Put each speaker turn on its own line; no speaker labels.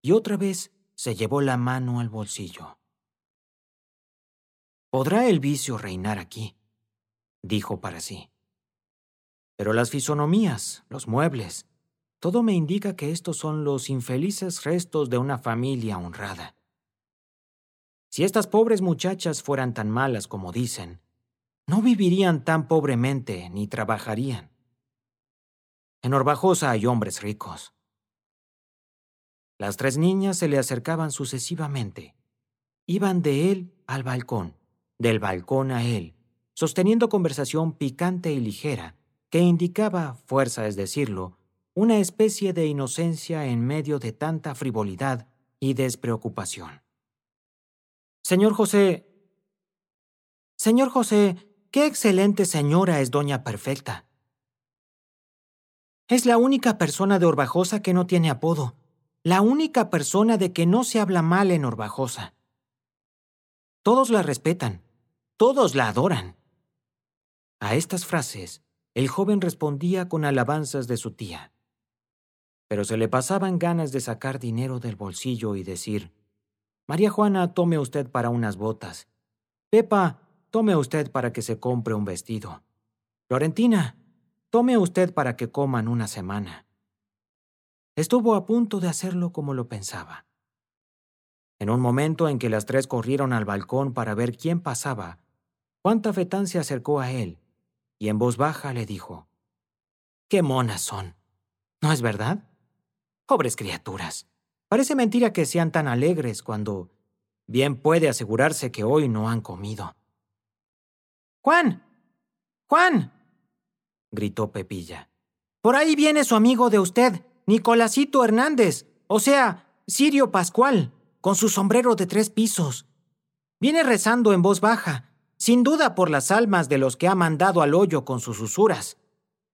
y otra vez se llevó la mano al bolsillo. «¿Podrá el vicio reinar aquí?», dijo para sí. «Pero las fisonomías, los muebles, todo me indica que estos son los infelices restos de una familia honrada. Si estas pobres muchachas fueran tan malas como dicen, no vivirían tan pobremente ni trabajarían. En Orbajosa hay hombres ricos». Las 3 niñas se le acercaban sucesivamente. Iban de él al balcón, del balcón a él, sosteniendo conversación picante y ligera, que indicaba, fuerza es decirlo, una especie de inocencia en medio de tanta frivolidad y despreocupación. Señor José, qué excelente señora es doña Perfecta. Es la única persona de Orbajosa que no tiene apodo, la única persona de que no se habla mal en Orbajosa. Todos la respetan, todos la adoran. A estas frases, el joven respondía con alabanzas de su tía. Pero se le pasaban ganas de sacar dinero del bolsillo y decir: «María Juana, tome usted para unas botas. Pepa, tome usted para que se compre un vestido. Florentina, tome usted para que coman una semana». Estuvo a punto de hacerlo como lo pensaba. En un momento en que las 3 corrieron al balcón para ver quién pasaba, Juan Tafetán se acercó a él y en voz baja le dijo: «¡Qué monas son! ¿No es verdad? Pobres criaturas. Parece mentira que sean tan alegres cuando bien puede asegurarse que hoy no han comido». «¡Juan! ¡Juan!», gritó Pepilla. «Por ahí viene su amigo de usted, Nicolásito Hernández, o sea, Sirio Pascual, con su sombrero de 3 pisos. Viene rezando en voz baja, sin duda por las almas de los que ha mandado al hoyo con sus usuras.